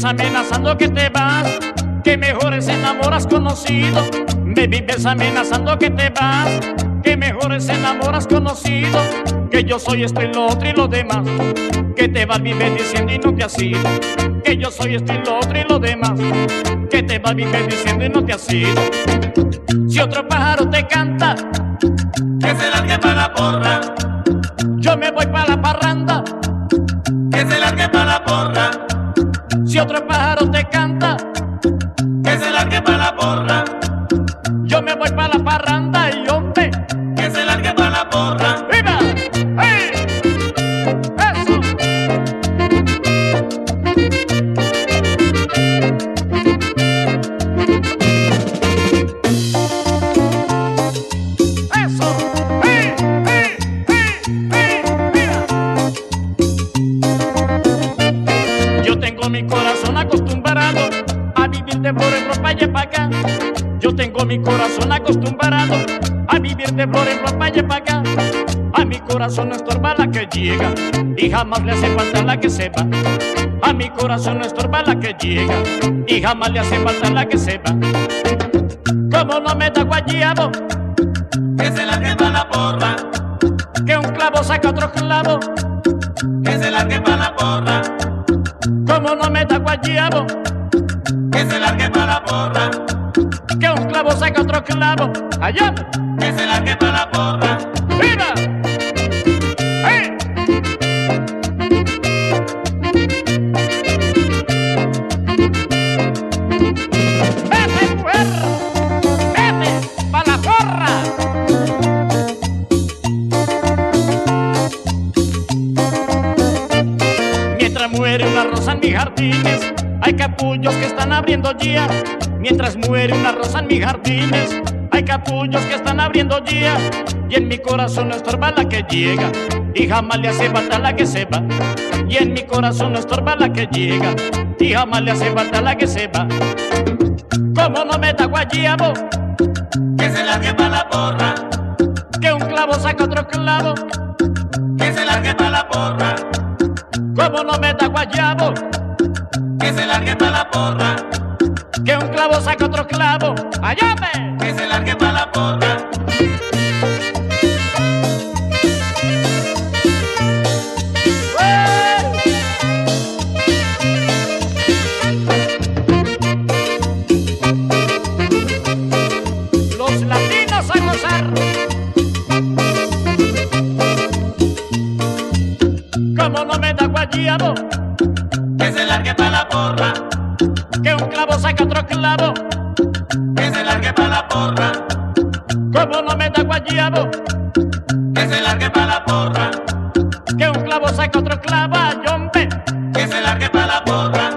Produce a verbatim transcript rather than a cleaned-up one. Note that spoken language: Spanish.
vives amenazando que te vas, que mejores enamoras conocido. Me vives amenazando que te vas, que mejores enamoras conocido. Que yo soy esto y lo otro y lo demás, que te vas vives diciendo y no te has ido. Que yo soy esto y lo otro y lo demás, que te vas vives diciendo y no te has ido. Si otro pájaro te canta, que se largue para la porra. Yo me voy para la parranda, que se largue para la porra. Si otro pájaro te canta, que se largue para la porra. Yo me voy para la parranda y hombre, que se largue para la porra. ¡Viva! ¡Hey! ¡Eso! ¡Eso! ¡Hey! ¡Hey! ¡Hey! ¡Hey! ¡Viva! Yo tengo mi corazón acostumbrado a vivir de flor en flor pa' allá pa' acá. Yo tengo mi corazón acostumbrado a vivir de flor en flor pa' allá pa' acá. A mi corazón no estorba la que llega y jamás le hace falta la que se va. A mi corazón no estorba la que llega y jamás le hace falta la que se va. Como no me da guayabo, que se largue para la porra. que un clavo saca otro clavo. Que se largue para la porra. Como no me da guayabo, Que se largue para la porra. que un clavo saca otro clavo. Allá, Que se largue para la porra. ¡viva! ¡Hey! ¡Vete, mujer! ¡Vete pa' la porra! Mientras muere una rosa en mis jardines, hay capullos que están abriendo ya. Mientras muere una rosa en mis jardines, hay capullos que están abriendo ya. Y en mi corazón no estorba la que llega y jamás le hace falta la que se va. Y en mi corazón no estorba la que llega y jamás le hace falta la que se va. Como no me da guayabo, Que se largue para la porra. que un clavo saca otro clavo. Que se largue para la porra. Como no me da guayabo, Que se largue para la porra. que un clavo saca otro clavo. ¡Allá ve! Que se largue para la porra. Los latinos a gozar. Como no me da guayabo, Que se largue para la porra. que un clavo saca otro clavo. Que se largue para la porra. Como no me da guayabo, Que se largue para la porra. que un clavo saca otro clavo. Ay, hombre, Que se largue para la porra.